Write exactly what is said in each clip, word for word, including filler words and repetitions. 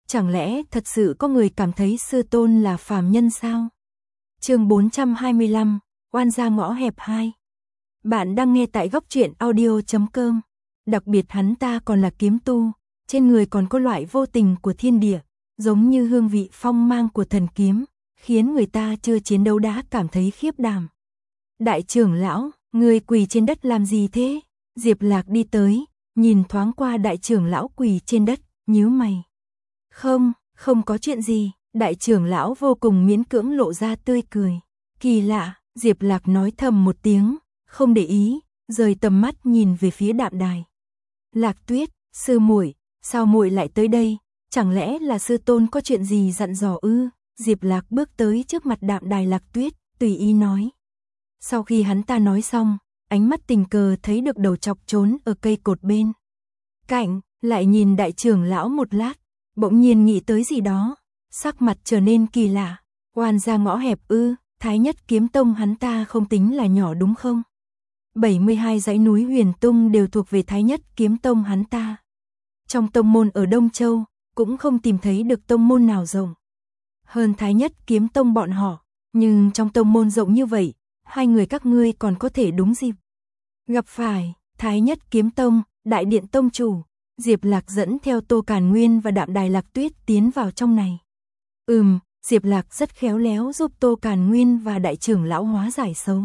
Chẳng lẽ thật sự có người cảm thấy sư tôn là phàm nhân sao? Chương bốn trăm hai mươi lăm, oan gia ngõ hẹp hai. Bạn đang nghe tại góc truyện audio chấm com. Đặc biệt hắn ta còn là kiếm tu, trên người còn có loại vô tình của thiên địa, giống như hương vị phong mang của thần kiếm, khiến người ta chưa chiến đấu đã cảm thấy khiếp đảm. Đại trưởng lão, người quỳ trên đất làm gì thế? Diệp Lạc đi tới, nhìn thoáng qua đại trưởng lão quỳ trên đất, nhíu mày. Không, không có chuyện gì, đại trưởng lão vô cùng miễn cưỡng lộ ra tươi cười. Kỳ lạ, Diệp Lạc nói thầm một tiếng, không để ý, rời tầm mắt nhìn về phía Đạm Đài. Lạc Tuyết, sư muội, sao muội lại tới đây? Chẳng lẽ là sư tôn có chuyện gì dặn dò ư? Diệp Lạc bước tới trước mặt Đạm Đài Lạc Tuyết, tùy ý nói. Sau khi hắn ta nói xong, ánh mắt tình cờ thấy được đầu chọc trốn ở cây cột bên cạnh, lại nhìn đại trưởng lão một lát, bỗng nhiên nghĩ tới gì đó, sắc mặt trở nên kỳ lạ. Oan gia ngõ hẹp ư? Thái Nhất Kiếm Tông hắn ta không tính là nhỏ đúng không? bảy mươi hai dãy núi Huyền Tung đều thuộc về Thái Nhất Kiếm Tông hắn ta. Trong tông môn ở Đông Châu, cũng không tìm thấy được tông môn nào rộng hơn Thái Nhất Kiếm Tông bọn họ, nhưng trong tông môn rộng như vậy, hai người các ngươi còn có thể đúng dịp gặp phải. Thái Nhất Kiếm Tông, đại điện tông chủ. Diệp Lạc dẫn theo Tô Càn Nguyên và Đạm Đài Lạc Tuyết tiến vào trong này. Ừm, Diệp Lạc rất khéo léo giúp Tô Càn Nguyên và đại trưởng lão hóa giải xấu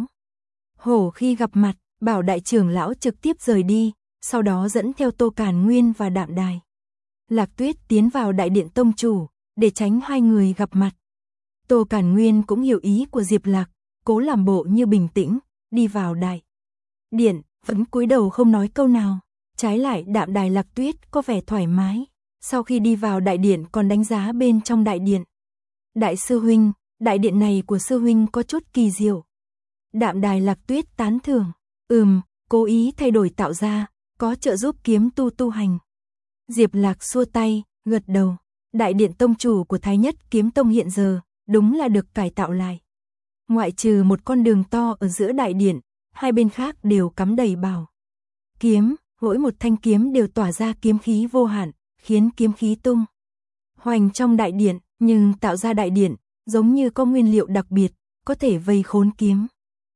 hổ khi gặp mặt, bảo đại trưởng lão trực tiếp rời đi, sau đó dẫn theo Tô Càn Nguyên và Đạm Đài Lạc Tuyết tiến vào đại điện tông chủ, để tránh hai người gặp mặt. Tô Càn Nguyên cũng hiểu ý của Diệp Lạc, cố làm bộ như bình tĩnh, đi vào đại điện, vẫn cúi đầu không nói câu nào. Trái lại Đạm Đài Lạc Tuyết có vẻ thoải mái, sau khi đi vào đại điện còn đánh giá bên trong đại điện. Đại sư huynh, đại điện này của sư huynh có chút kỳ diệu. Đạm Đài Lạc Tuyết tán thưởng, ừm, cố ý thay đổi tạo ra, có trợ giúp kiếm tu tu hành. Diệp Lạc xua tay, gật đầu. Đại điện tông chủ của Thái Nhất Kiếm Tông hiện giờ, đúng là được cải tạo lại. Ngoại trừ một con đường to ở giữa đại điện, hai bên khác đều cắm đầy bảo kiếm, mỗi một thanh kiếm đều tỏa ra kiếm khí vô hạn, khiến kiếm khí tung hoành trong đại điện, nhưng tạo ra đại điện giống như có nguyên liệu đặc biệt, có thể vây khốn kiếm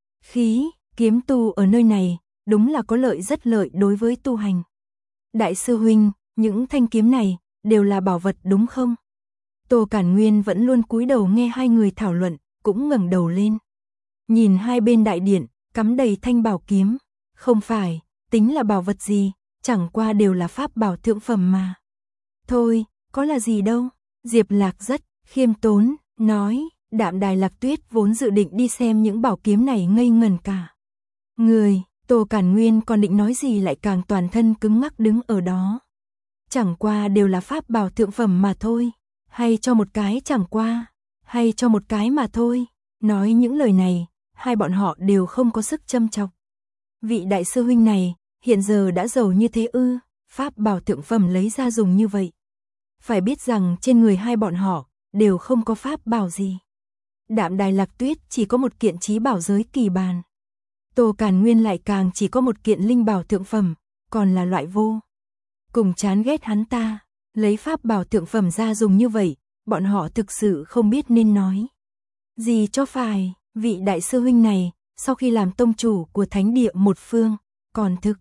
khí. Kiếm tu ở nơi này đúng là có lợi rất lợi đối với tu hành. Đại sư huynh, những thanh kiếm này đều là bảo vật đúng không? Tô Càn Nguyên vẫn luôn cúi đầu nghe hai người thảo luận, cũng ngẩng đầu lên, nhìn hai bên đại điện cắm đầy thanh bảo kiếm. Không phải, tính là bảo vật gì, chẳng qua đều là pháp bảo thượng phẩm mà. Thôi, có là gì đâu. Diệp Lạc rất khiêm tốn, nói. Đạm Đài Lạc Tuyết vốn dự định đi xem những bảo kiếm này ngây ngẩn cả người. Tô Càn Nguyên còn định nói gì lại càng toàn thân cứng ngắc đứng ở đó. Chẳng qua đều là pháp bảo thượng phẩm mà thôi. Hay cho một cái chẳng qua. Hay cho một cái mà thôi. Nói những lời này, hai bọn họ đều không có sức châm chọc. Vị đại sư huynh này, hiện giờ đã giàu như thế ư? Pháp bảo thượng phẩm lấy ra dùng như vậy. Phải biết rằng trên người hai bọn họ đều không có pháp bảo gì. Đạm Đài Lạc Tuyết chỉ có một kiện chí bảo giới kỳ bàn. Tô Càn Nguyên lại càng chỉ có một kiện linh bảo thượng phẩm, còn là loại vô cùng chán ghét hắn ta. Lấy pháp bảo thượng phẩm ra dùng như vậy, bọn họ thực sự không biết nên nói gì cho phải. Vị đại sư huynh này, sau khi làm tông chủ của thánh địa một phương, còn thực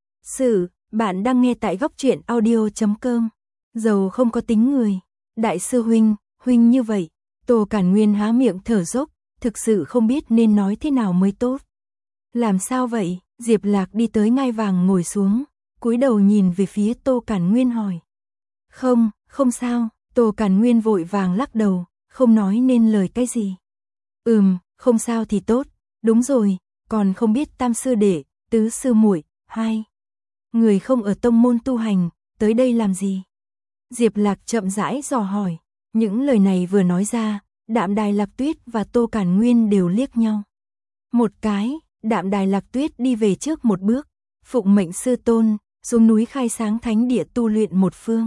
sự, bạn đang nghe tại góc truyện audio chấm com. Giàu không có tính người. Đại sư huynh, huynh như vậy. Tô Càn Nguyên há miệng thở dốc, thực sự không biết nên nói thế nào mới tốt. Làm sao vậy? Diệp Lạc đi tới ngai vàng ngồi xuống, cúi đầu nhìn về phía Tô Càn Nguyên hỏi. Không, không sao. Tô Càn Nguyên vội vàng lắc đầu, không nói nên lời cái gì. Ừm, không sao thì tốt. Đúng rồi, còn không biết tam sư đệ, tứ sư muội, hai người không ở tông môn tu hành, tới đây làm gì? Diệp Lạc chậm rãi dò hỏi. Những lời này vừa nói ra, Đạm Đài Lạc Tuyết và Tô Càn Nguyên đều liếc nhau một cái. Đạm Đài Lạc Tuyết đi về trước một bước, phụng mệnh sư tôn, xuống núi khai sáng thánh địa tu luyện một phương.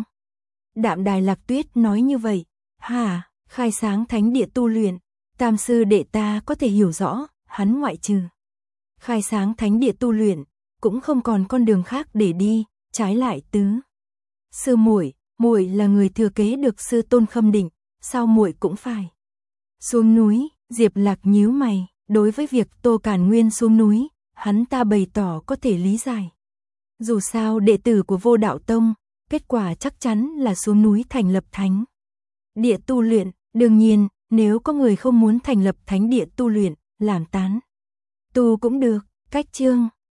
Đạm Đài Lạc Tuyết nói như vậy. Hả? Khai sáng thánh địa tu luyện? Tam sư đệ ta có thể hiểu rõ, hắn ngoại trừ khai sáng thánh địa tu luyện, cũng không còn con đường khác để đi. Trái lại tứ sư muội, muội là người thừa kế được sư tôn khâm định, sao muội cũng phải xuống núi? Diệp Lạc nhíu mày, đối với việc Tô Càn Nguyên xuống núi, hắn ta bày tỏ có thể lý giải. Dù sao đệ tử của Vô Đạo Tông, kết quả chắc chắn là xuống núi thành lập thánh địa tu luyện, đương nhiên, nếu có người không muốn thành lập thánh địa tu luyện, làm tán tu cũng được. Cách chương